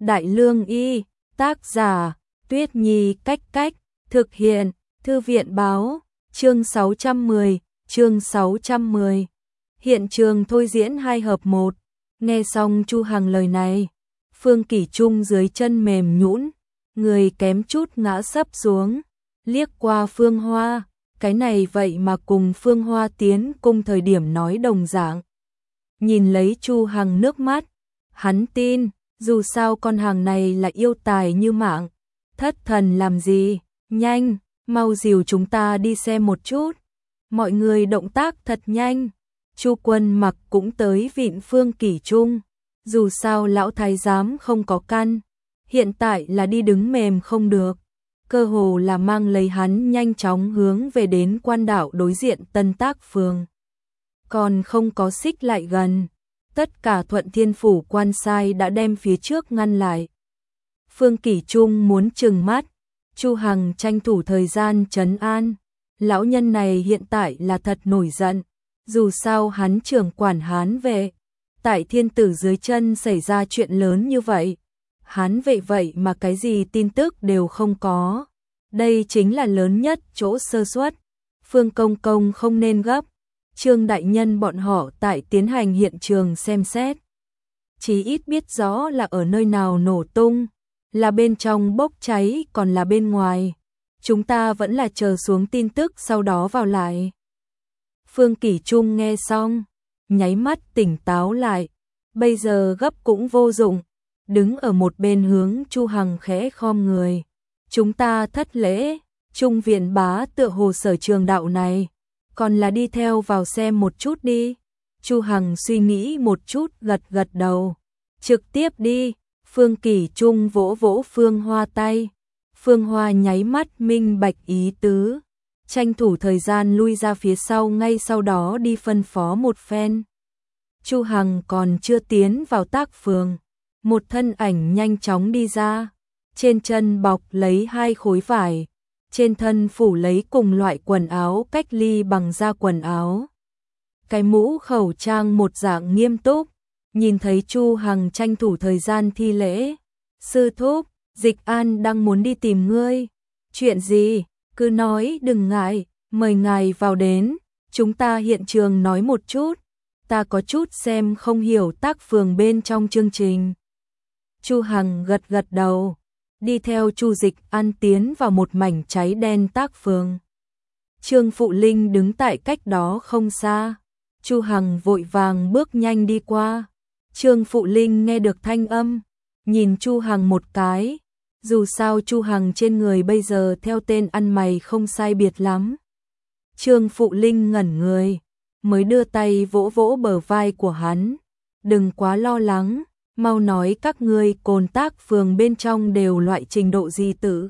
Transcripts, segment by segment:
Đại Lương Y, tác giả, Tuyết Nhi Cách Cách, thực hiện, Thư viện Báo, chương 610. Hiện trường thôi diễn 2:1. Nghe xong Chu Hằng lời này, Phương Kỷ Trung dưới chân mềm nhũn, người kém chút ngã sấp xuống, liếc qua Phương Hoa, cái này vậy mà cùng Phương Hoa tiến cung thời điểm nói đồng dạng. Nhìn lấy Chu Hằng nước mắt, hắn tin, dù sao con hàng này là yêu tài như mạng, thất thần làm gì, nhanh, mau dìu chúng ta đi xem một chút. Mọi người động tác thật nhanh. Chu Quân Mặc cũng tới vịn Phương Kỷ Trung, dù sao lão thái giám không có căn, hiện tại là đi đứng mềm không được, cơ hồ là mang lấy hắn nhanh chóng hướng về đến quan đạo đối diện Tân Tác Phường. Còn không có xích lại gần, tất cả Thuận Thiên Phủ quan sai đã đem phía trước ngăn lại. Phương Kỷ Trung muốn trừng mắt, Chu Hằng tranh thủ thời gian trấn an, lão nhân này hiện tại là thật nổi giận. Dù sao hắn trưởng quản Hán Vệ, tại thiên tử dưới chân xảy ra chuyện lớn như vậy, Hán Vệ vậy mà cái gì tin tức đều không có. Đây chính là lớn nhất chỗ sơ suất. Phương Công Công không nên gấp, Trương đại nhân bọn họ tại tiến hành hiện trường xem xét. Chí ít biết rõ là ở nơi nào nổ tung, là bên trong bốc cháy còn là bên ngoài. Chúng ta vẫn là chờ xuống tin tức sau đó vào lại. Phương Kỷ Trung nghe xong, nháy mắt tỉnh táo lại, bây giờ gấp cũng vô dụng, đứng ở một bên hướng Chu Hằng khẽ khom người. Chúng ta thất lễ, Trung viện bá tựa hồ sở trường đạo này, còn là đi theo vào xem một chút đi. Chu Hằng suy nghĩ một chút gật gật đầu, trực tiếp đi. Phương Kỷ Trung vỗ vỗ Phương Hoa tay, Phương Hoa nháy mắt minh bạch ý tứ, tranh thủ thời gian lui ra phía sau, ngay sau đó đi phân phó một phen. Chu Hằng còn chưa tiến vào Tác Phường, một thân ảnh nhanh chóng đi ra, trên chân bọc lấy 2 khối vải, trên thân phủ lấy cùng loại quần áo cách ly bằng da quần áo. Cái mũ khẩu trang một dạng nghiêm túc, nhìn thấy Chu Hằng tranh thủ thời gian thi lễ. Sư thúc, Dịch An đang muốn đi tìm ngươi. Chuyện gì? Cứ nói đừng ngại, mời ngài vào đến, chúng ta hiện trường nói một chút, ta có chút xem không hiểu Tác Phường bên trong chương trình. Chu Hằng gật gật đầu, đi theo Chu Dịch An tiến vào một mảnh cháy đen Tác Phường. Trương Phụ Linh đứng tại cách đó không xa, Chu Hằng vội vàng bước nhanh đi qua. Trương Phụ Linh nghe được thanh âm, nhìn Chu Hằng một cái. Dù sao Chu Hằng trên người bây giờ theo tên ăn mày không sai biệt lắm. Trương Phụ Linh ngẩn người, mới đưa tay vỗ vỗ bờ vai của hắn. Đừng quá lo lắng, mau nói các ngươi Cồn Tác Phường bên trong đều loại trình độ gì tử.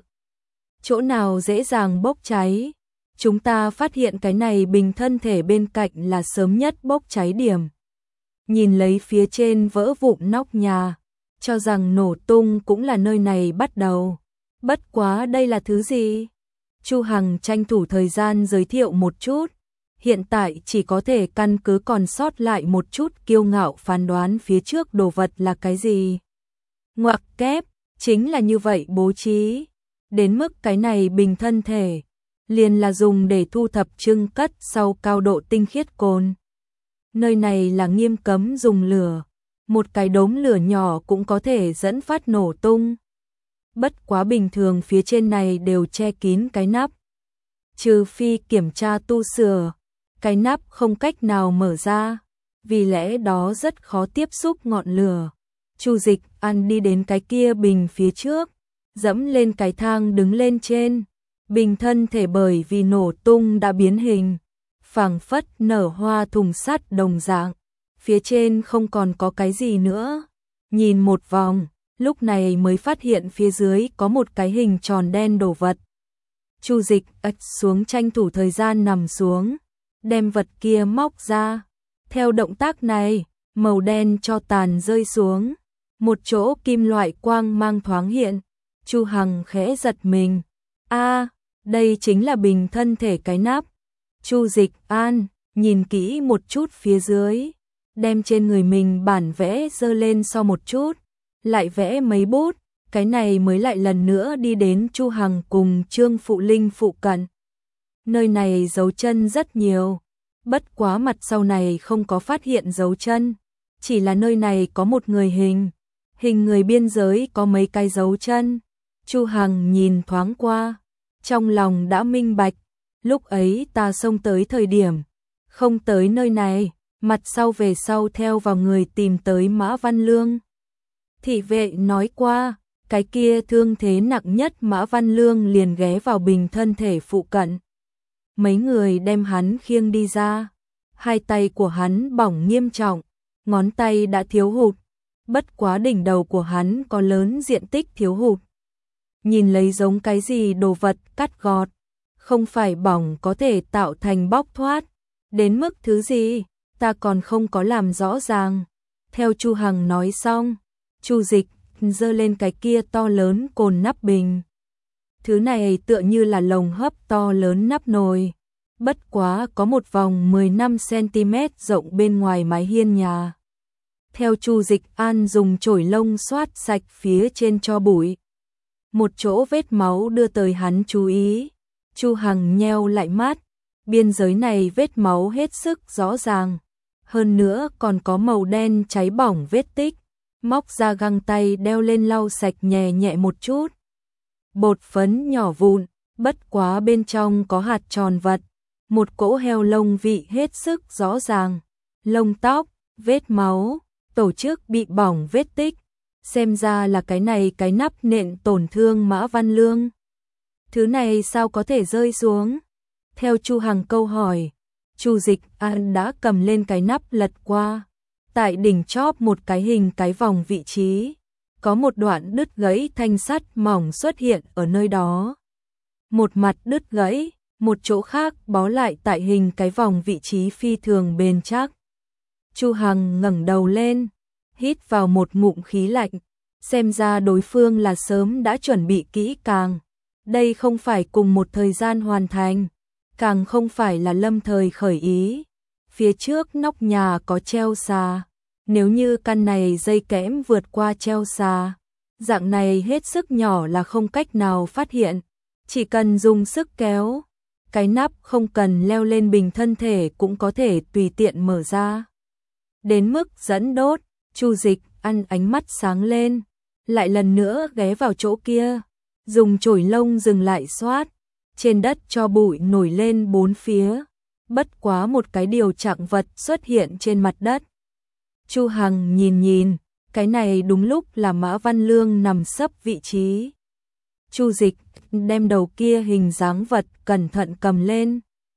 Chỗ nào dễ dàng bốc cháy. Chúng ta phát hiện cái này bình thân thể bên cạnh là sớm nhất bốc cháy điểm. Nhìn lấy phía trên vỡ vụn nóc nhà, cho rằng nổ tung cũng là nơi này bắt đầu. Bất quá đây là thứ gì? Chu Hằng tranh thủ thời gian giới thiệu một chút. Hiện tại chỉ có thể căn cứ còn sót lại một chút kiêu ngạo phán đoán phía trước đồ vật là cái gì. Ngoặc kép, chính là như vậy bố trí. Đến mức cái này bình thân thể, liền là dùng để thu thập trưng cất sau cao độ tinh khiết cồn. Nơi này là nghiêm cấm dùng lửa. Một cái đốm lửa nhỏ cũng có thể dẫn phát nổ tung. Bất quá bình thường phía trên này đều che kín cái nắp. Trừ phi kiểm tra tu sửa, cái nắp không cách nào mở ra, vì lẽ đó rất khó tiếp xúc ngọn lửa. Chu Dịch An đi đến cái kia bình phía trước, dẫm lên cái thang đứng lên trên. Bình thân thể bởi vì nổ tung đã biến hình, phảng phất nở hoa thùng sắt đồng dạng. Phía trên không còn có cái gì nữa. Nhìn một vòng, lúc này mới phát hiện phía dưới có một cái hình tròn đen đồ vật. Chu Dịch ếch xuống tranh thủ thời gian nằm xuống, đem vật kia móc ra. Theo động tác này, màu đen cho tàn rơi xuống. Một chỗ kim loại quang mang thoáng hiện. Chu Hằng khẽ giật mình. Đây chính là bình thân thể cái nắp. Chu Dịch An nhìn kỹ một chút phía dưới, đem trên người mình bản vẽ dơ lên so một chút, lại vẽ mấy bút, cái này mới lại lần nữa đi đến Chu Hằng cùng Trương Phụ Linh phụ cận. Nơi này dấu chân rất nhiều, bất quá mặt sau này không có phát hiện dấu chân, chỉ là nơi này có một người hình người biên giới có mấy cái dấu chân. Chu Hằng nhìn thoáng qua, trong lòng đã minh bạch, lúc ấy ta xông tới thời điểm, không tới nơi này, mặt sau về sau theo vào người tìm tới Mã Văn Lương. Thị vệ nói qua, cái kia thương thế nặng nhất Mã Văn Lương liền ghé vào bình thân thể phụ cận. Mấy người đem hắn khiêng đi ra, hai tay của hắn bỏng nghiêm trọng, ngón tay đã thiếu hụt, bất quá đỉnh đầu của hắn có lớn diện tích thiếu hụt. Nhìn lấy giống cái gì đồ vật cắt gọt, không phải bỏng có thể tạo thành bóc thoát, đến mức thứ gì, ta còn không có làm rõ ràng. Theo Chu Hằng nói xong, Chu Dịch giơ lên cái kia to lớn cồn nắp bình. Thứ này tựa như là lồng hấp to lớn nắp nồi, bất quá có một vòng 15 cm rộng bên ngoài mái hiên nhà. Theo Chu Dịch An dùng chổi lông xoát sạch phía trên cho bụi. Một chỗ vết máu đưa tới hắn chú ý. Chu Hằng nheo lại mắt, biên giới này vết máu hết sức rõ ràng, hơn nữa còn có màu đen cháy bỏng vết tích. Móc ra găng tay đeo lên lau sạch nhẹ nhẹ một chút. Bột phấn nhỏ vụn, bất quá bên trong có hạt tròn vật, một cỗ heo lông vị hết sức rõ ràng, lông tóc, vết máu, tổ chức bị bỏng vết tích, xem ra là cái này cái nắp nện tổn thương Mã Văn Lương. Thứ này sao có thể rơi xuống? Theo Chu Hằng câu hỏi, Chu Dịch An đã cầm lên cái nắp lật qua. Tại đỉnh chóp một cái hình cái vòng vị trí, có một đoạn đứt gãy thanh sắt mỏng xuất hiện ở nơi đó. Một mặt đứt gãy, một chỗ khác bó lại tại hình cái vòng vị trí phi thường bền chắc. Chu Hằng ngẩng đầu lên, hít vào một ngụm khí lạnh, xem ra đối phương là sớm đã chuẩn bị kỹ càng. Đây không phải cùng một thời gian hoàn thành, càng không phải là lâm thời khởi ý. Phía trước nóc nhà có treo xà, nếu như căn này dây kẽm vượt qua treo xà, dạng này hết sức nhỏ là không cách nào phát hiện, chỉ cần dùng sức kéo, cái nắp không cần leo lên bình thân thể cũng có thể tùy tiện mở ra. Đến mức dẫn đốt, Chu Dịch Ăn ánh mắt sáng lên, lại lần nữa ghé vào chỗ kia, dùng chổi lông dừng lại xoát, trên đất cho bụi nổi lên bốn phía. Bất quá một cái điều chạng vật xuất hiện trên mặt đất. Chu Hằng nhìn, cái này đúng lúc là Mã Văn Lương nằm sấp vị trí. Chu Dịch đem đầu kia hình dáng vật cẩn thận cầm lên.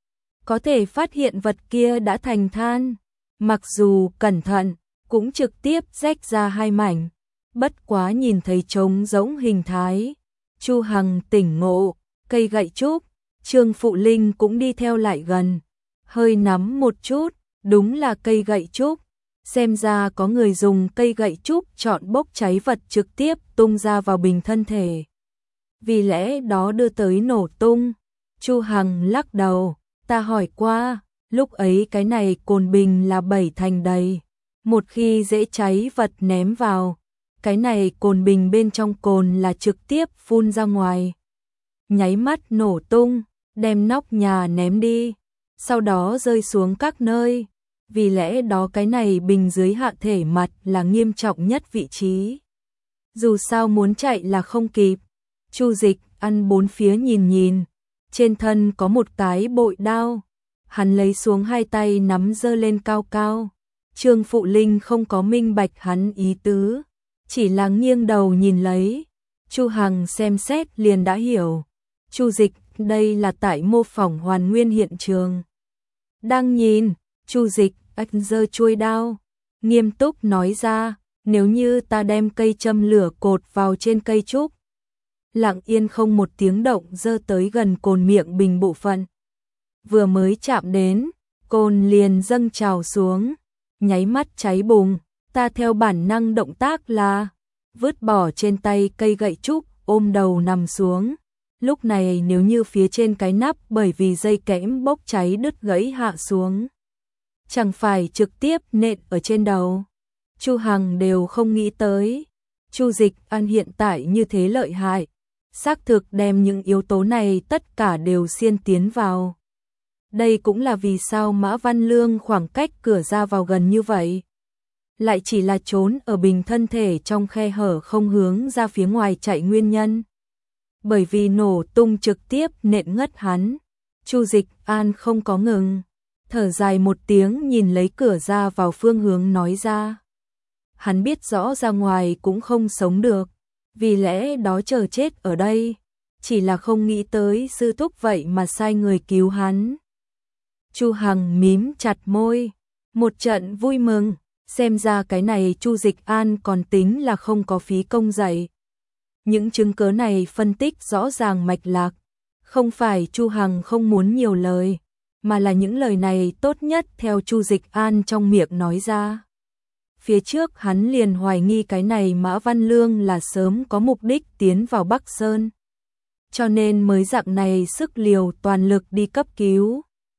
Có thể phát hiện vật kia đã thành than, mặc dù cẩn thận, cũng trực tiếp rách ra hai mảnh. Bất quá nhìn thấy trống rỗng hình thái, Chu Hằng tỉnh ngộ, cây gậy trúc, Trương Phụ Linh cũng đi theo lại gần. Hơi nắm một chút, đúng là cây gậy trúc. Xem ra có người dùng cây gậy trúc chọn bốc cháy vật trực tiếp tung ra vào bình thân thể. Vì lẽ đó đưa tới nổ tung. Chu Hằng lắc đầu, ta hỏi qua, lúc ấy cái này cồn bình là 7 thành đầy. Một khi dễ cháy vật ném vào, cái này cồn bình bên trong cồn là trực tiếp phun ra ngoài. Nháy mắt nổ tung, đem nóc nhà ném đi. Sau đó rơi xuống các nơi, vì lẽ đó cái này bình dưới hạ thể mặt là nghiêm trọng nhất vị trí. Dù sao muốn chạy là không kịp. Chu Dịch Ăn bốn phía nhìn, trên thân có một cái bội đao, hắn lấy xuống hai tay nắm giơ lên cao cao. Trương Phụ Linh không có minh bạch hắn ý tứ, chỉ là nghiêng đầu nhìn lấy. Chu Hằng xem xét liền đã hiểu. Chu Dịch, đây là tại mô phỏng hoàn nguyên hiện trường. Đang nhìn, Chu Dịch ách giơ chuôi đao, nghiêm túc nói ra, nếu như ta đem cây châm lửa cột vào trên cây trúc, lặng yên không một tiếng động giơ tới gần cồn miệng bình bộ phận. Vừa mới chạm đến, cồn liền dâng trào xuống, nháy mắt cháy bùng. Ta theo bản năng động tác là vứt bỏ trên tay cây gậy trúc, ôm đầu nằm xuống. Lúc này nếu như phía trên cái nắp bởi vì dây kẽm bốc cháy đứt gãy hạ xuống, chẳng phải trực tiếp nện ở trên đầu. Chu Hằng đều không nghĩ tới. Chu Dịch An hiện tại như thế lợi hại, xác thực đem những yếu tố này tất cả đều xiên tiến vào. Đây cũng là vì sao Mã Văn Lương khoảng cách cửa ra vào gần như vậy. Lại chỉ là trốn ở bình thân thể trong khe hở không hướng ra phía ngoài chạy nguyên nhân. Bởi vì nổ tung trực tiếp nện ngất hắn. Chu Dịch An không có ngừng, thở dài một tiếng nhìn lấy cửa ra vào phương hướng nói ra. Hắn biết rõ ra ngoài cũng không sống được, vì lẽ đó chờ chết ở đây, chỉ là không nghĩ tới sư thúc vậy mà sai người cứu hắn. Chu Hằng mím chặt môi, một trận vui mừng, xem ra cái này Chu Dịch An còn tính là không có phí công dạy. Những chứng cứ này phân tích rõ ràng mạch lạc, không phải Chu Hằng không muốn nhiều lời, mà là những lời này tốt nhất theo Chu Dịch An trong miệng nói ra. Phía trước hắn liền hoài nghi cái này Mã Văn Lương là sớm có mục đích tiến vào Bắc Sơn, cho nên mới dạng này sức liều toàn lực đi cấp cứu.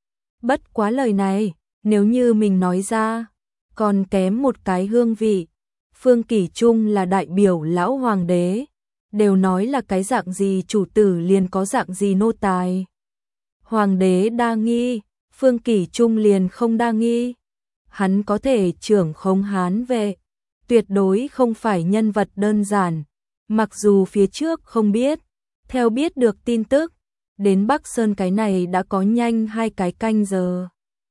Bất quá lời này, nếu như mình nói ra, còn kém một cái hương vị. Phương Kỷ Trung là đại biểu lão hoàng đế, đều nói là cái dạng gì chủ tử liền có dạng gì nô tài. Hoàng đế đa nghi, Phương Kỷ Trung liền không đa nghi. Hắn có thể trưởng khống Hán vệ, tuyệt đối không phải nhân vật đơn giản. Mặc dù phía trước không biết, theo biết được tin tức, đến Bắc Sơn cái này đã có nhanh 2 cái canh giờ.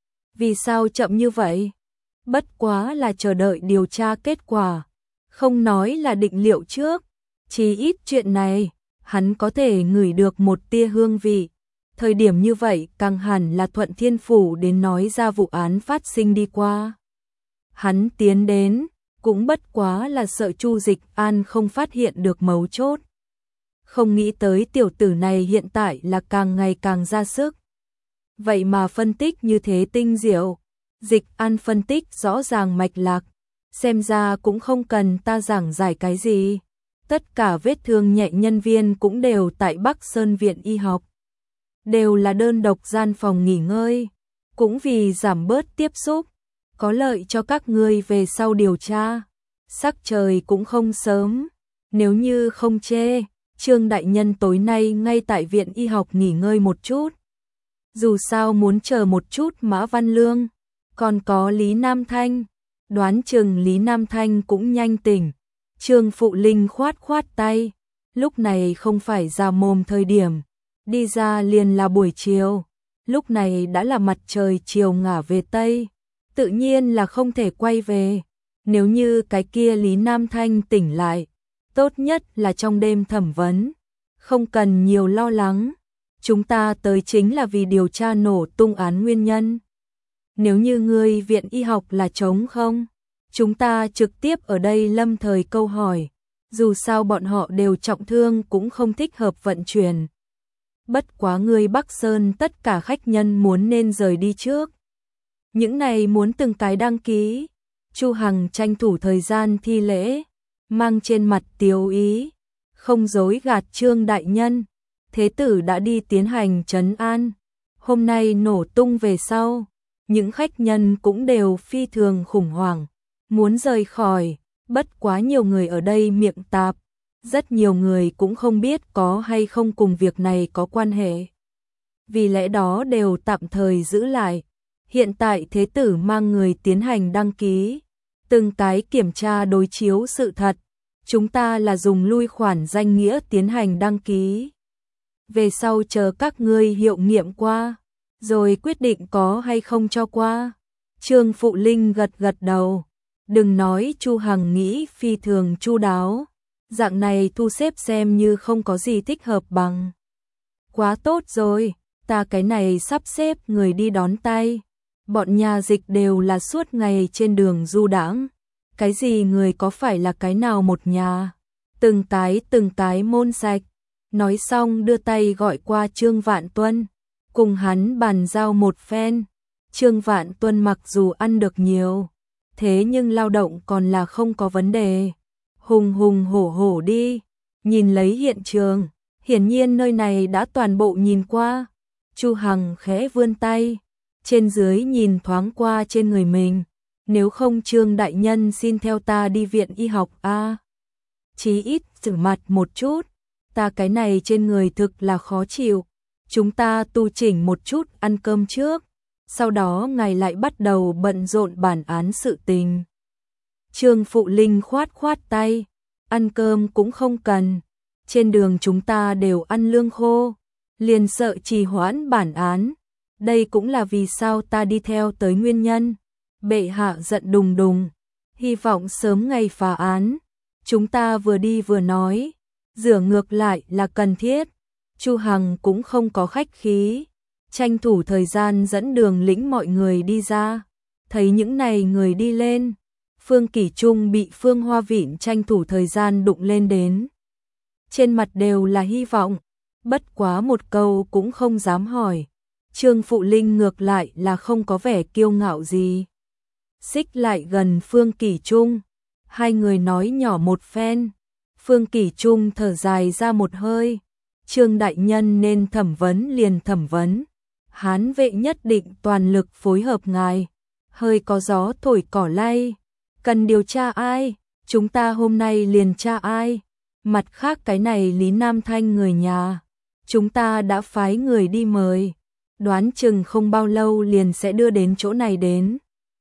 Vì sao chậm như vậy? Bất quá là chờ đợi điều tra kết quả, không nói là định liệu trước. Chỉ ít chuyện này, hắn có thể ngửi được một tia hương vị. Thời điểm như vậy càng hẳn là Thuận Thiên Phủ đến nói ra vụ án phát sinh đi qua. Hắn tiến đến, cũng bất quá là sợ Chu Dịch An không phát hiện được mấu chốt. Không nghĩ tới tiểu tử này hiện tại là càng ngày càng ra sức. Vậy mà phân tích như thế tinh diệu. Dịch An phân tích rõ ràng mạch lạc, xem ra cũng không cần ta giảng giải cái gì. Tất cả vết thương nhẹ nhân viên cũng đều tại Bắc Sơn Viện Y học. Đều là đơn độc gian phòng nghỉ ngơi, cũng vì giảm bớt tiếp xúc, có lợi cho các ngươi về sau điều tra. Sắc trời cũng không sớm, nếu như không chê, Trương đại nhân tối nay ngay tại Viện Y học nghỉ ngơi một chút. Dù sao muốn chờ một chút Mã Văn Lương, còn có Lý Nam Thanh, đoán chừng Lý Nam Thanh cũng nhanh tỉnh. Trương Phụ Linh khoát khoát tay, lúc này không phải ra mồm thời điểm, đi ra liền là buổi chiều, lúc này đã là mặt trời chiều ngả về Tây, tự nhiên là không thể quay về. Nếu như cái kia Lý Nam Thanh tỉnh lại, tốt nhất là trong đêm thẩm vấn, không cần nhiều lo lắng. Chúng ta tới chính là vì điều tra nổ tung án nguyên nhân. Nếu như ngươi Viện Y học là trống không, chúng ta trực tiếp ở đây lâm thời câu hỏi, dù sao bọn họ đều trọng thương cũng không thích hợp vận chuyển. Bất quá người Bắc Sơn tất cả khách nhân muốn nên rời đi trước. Những này muốn từng cái đăng ký. Chu Hằng tranh thủ thời gian thi lễ, mang trên mặt tiếu ý, không dối gạt Trương đại nhân. Thế tử đã đi tiến hành trấn an. Hôm nay nổ tung về sau, những khách nhân cũng đều phi thường khủng hoảng, muốn rời khỏi, bất quá nhiều người ở đây miệng tạp, rất nhiều người cũng không biết có hay không cùng việc này có quan hệ. Vì lẽ đó đều tạm thời giữ lại. Hiện tại thế tử mang người tiến hành đăng ký, từng cái kiểm tra đối chiếu sự thật. Chúng ta là dùng lui khoản danh nghĩa tiến hành đăng ký. Về sau chờ các ngươi hiệu nghiệm qua, rồi quyết định có hay không cho qua. Trương Phụ Linh gật gật đầu. Đừng nói Chu Hằng nghĩ phi thường chu đáo, dạng này thu xếp xem như không có gì thích hợp bằng. Quá tốt rồi, ta cái này sắp xếp người đi đón tay. Bọn nhà dịch đều là suốt ngày trên đường du đãng. Cái gì người có phải là cái nào một nhà. Từng cái môn sạch. Nói xong đưa tay gọi qua Trương Vạn Tuân, cùng hắn bàn giao một phen. Trương Vạn Tuân mặc dù ăn được nhiều, thế nhưng lao động còn là không có vấn đề. Hùng hùng hổ hổ đi, nhìn lấy hiện trường, hiển nhiên nơi này đã toàn bộ nhìn qua. Chu Hằng khẽ vươn tay, trên dưới nhìn thoáng qua trên người mình. Nếu không Trương đại nhân xin theo ta đi Viện Y học a. chí ít rửa mặt một chút, ta cái này trên người thực là khó chịu. Chúng ta tu chỉnh một chút ăn cơm trước, sau đó ngài lại bắt đầu bận rộn bản án sự tình. Trương Phụ Linh khoát khoát tay, ăn cơm cũng không cần, trên đường chúng ta đều ăn lương khô, liền sợ trì hoãn bản án, đây cũng là vì sao ta đi theo tới nguyên nhân. Bệ hạ giận đùng đùng, hy vọng sớm ngày phá án. Chúng ta vừa đi vừa nói, rửa ngược lại là cần thiết. Chu Hằng cũng không có khách khí, tranh thủ thời gian dẫn đường lĩnh mọi người đi ra. Thấy những này người đi lên, Phương Kỷ Trung bị Phương Hoa Vịn tranh thủ thời gian đụng lên đến. Trên mặt đều là hy vọng, bất quá một câu cũng không dám hỏi. Trương Phụ Linh ngược lại là không có vẻ kiêu ngạo gì. Xích lại gần Phương Kỷ Trung, hai người nói nhỏ một phen. Phương Kỷ Trung thở dài ra một hơi, Trương đại nhân nên thẩm vấn liền thẩm vấn, Hán vệ nhất định toàn lực phối hợp ngài. Hơi có gió thổi cỏ lay, cần điều tra ai, chúng ta hôm nay liền tra ai. Mặt khác cái này Lý Nam Thanh người nhà, chúng ta đã phái người đi mời, đoán chừng không bao lâu liền sẽ đưa đến chỗ này đến.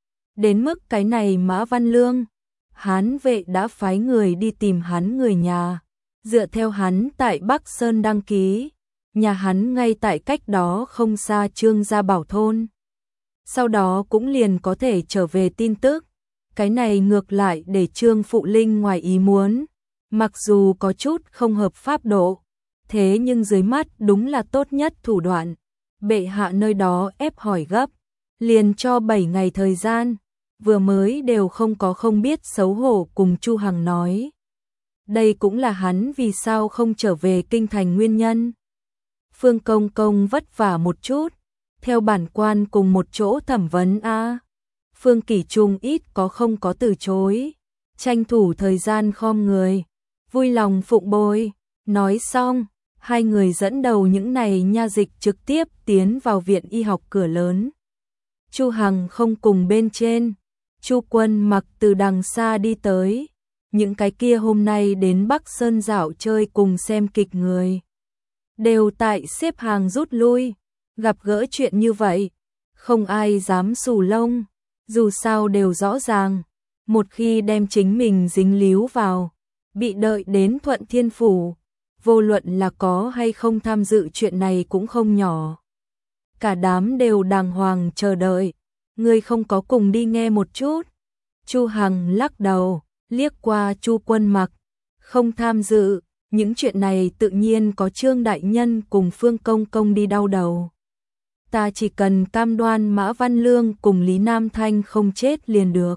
Đến mức cái này Mã Văn Lương, Hán vệ đã phái người đi tìm hắn người nhà, dựa theo hắn tại Bắc Sơn đăng ký, nhà hắn ngay tại cách đó không xa Trương Gia Bảo thôn. Sau đó cũng liền có thể trở về tin tức, cái này ngược lại để Trương Phụ Linh ngoài ý muốn, mặc dù có chút không hợp pháp độ, thế nhưng dưới mắt đúng là tốt nhất thủ đoạn. Bệ hạ nơi đó ép hỏi gấp, liền cho 7 ngày thời gian, vừa mới đều không có không biết xấu hổ cùng Chu Hằng nói. Đây cũng là hắn vì sao không trở về kinh thành nguyên nhân. Phương Công Công vất vả một chút, theo bản quan cùng một chỗ thẩm vấn a. Phương Kỷ Trung ít có không có từ chối, tranh thủ thời gian khom người, vui lòng phụng bồi. Nói xong, hai người dẫn đầu những này nha dịch trực tiếp tiến vào viện y học cửa lớn. Chu Hằng không cùng bên trên, Chu Quân Mặc từ đằng xa đi tới. Những cái kia hôm nay đến Bắc Sơn dạo chơi cùng xem kịch người, đều tại xếp hàng rút lui. Gặp gỡ chuyện như vậy, không ai dám xù lông, dù sao đều rõ ràng, một khi đem chính mình dính líu vào, bị đợi đến Thuận Thiên Phủ, vô luận là có hay không tham dự chuyện này cũng không nhỏ. Cả đám đều đàng hoàng chờ đợi, người không có cùng đi nghe một chút. Chu Hằng lắc đầu, liếc qua Chu Quân Mặc, không tham dự, những chuyện này tự nhiên có Trương đại nhân cùng Phương Công Công đi đau đầu. Ta chỉ cần cam đoan Mã Văn Lương cùng Lý Nam Thanh không chết liền được.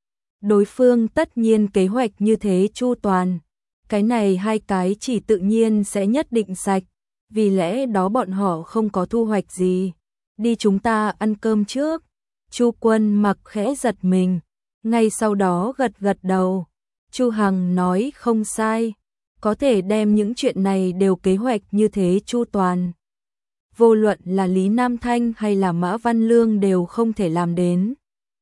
Đối phương tất nhiên kế hoạch như thế chu toàn, cái này hai cái chỉ tự nhiên sẽ nhất định sạch, vì lẽ đó bọn họ không có thu hoạch gì. Đi chúng ta ăn cơm trước. Chu Quân Mặc khẽ giật mình, ngay sau đó gật gật đầu. Chu Hằng nói không sai, có thể đem những chuyện này đều kế hoạch như thế chu toàn, vô luận là Lý Nam Thanh hay là Mã Văn Lương đều không thể làm đến.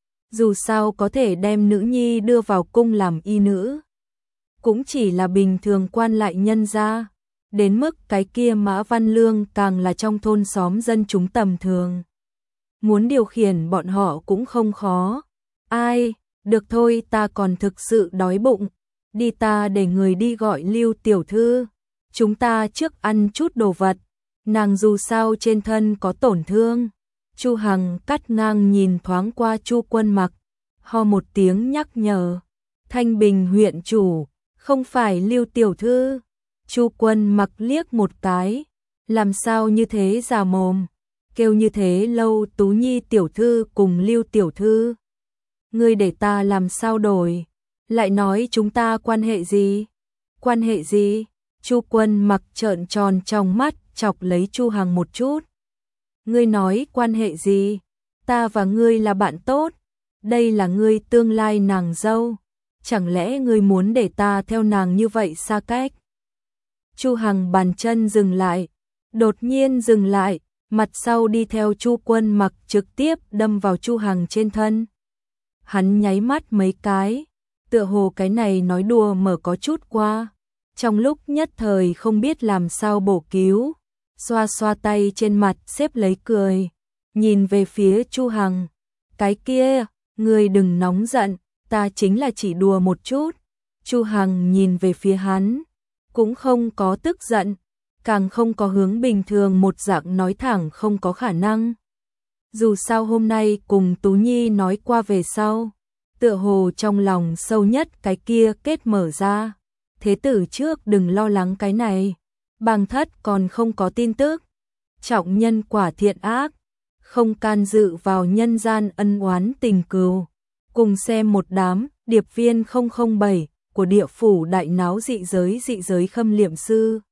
Dù sao có thể đem nữ nhi đưa vào cung làm y nữ, cũng chỉ là bình thường quan lại nhân gia, đến mức cái kia Mã Văn Lương càng là trong thôn xóm dân chúng tầm thường. Muốn điều khiển bọn họ cũng không khó. Ai, được thôi, ta còn thực sự đói bụng, đi, ta để người đi gọi Lưu tiểu thư, chúng ta trước ăn chút đồ vật, nàng dù sao trên thân có tổn thương. Chu Hằng cắt ngang nhìn thoáng qua Chu Quân Mặc, ho một tiếng nhắc nhở, Thanh Bình huyện chủ, không phải Lưu tiểu thư. Chu Quân Mặc liếc một cái, làm sao như thế già mồm, kêu như thế lâu Tú Nhi tiểu thư cùng Lưu tiểu thư. Ngươi để ta làm sao đổi, lại nói chúng ta quan hệ gì? Quan hệ gì? Chu Quân Mặc trợn tròn trong mắt, chọc lấy Chu Hằng một chút. Ngươi nói quan hệ gì? Ta và ngươi là bạn tốt, đây là ngươi tương lai nàng dâu, chẳng lẽ ngươi muốn để ta theo nàng như vậy xa cách? Chu Hằng bàn chân dừng lại, đột nhiên dừng lại, mặt sau đi theo Chu Quân Mặc trực tiếp đâm vào Chu Hằng trên thân. Hắn nháy mắt mấy cái, tựa hồ cái này nói đùa mở có chút qua. Trong lúc nhất thời không biết làm sao bổ cứu, xoa xoa tay trên mặt xếp lấy cười, nhìn về phía Chu Hằng. Cái kia, ngươi đừng nóng giận, ta chính là chỉ đùa một chút. Chu Hằng nhìn về phía hắn, cũng không có tức giận, càng không có hướng bình thường một dạng nói thẳng không có khả năng. Dù sao hôm nay cùng Tú Nhi nói qua về sau, tựa hồ trong lòng sâu nhất cái kia kết mở ra. Thế tử trước đừng lo lắng cái này, Bàng Thất còn không có tin tức. Trọng nhân quả thiện ác, không can dự vào nhân gian ân oán tình cừu. Cùng xem một đám điệp viên 007 của địa phủ đại náo dị giới khâm liệm sư.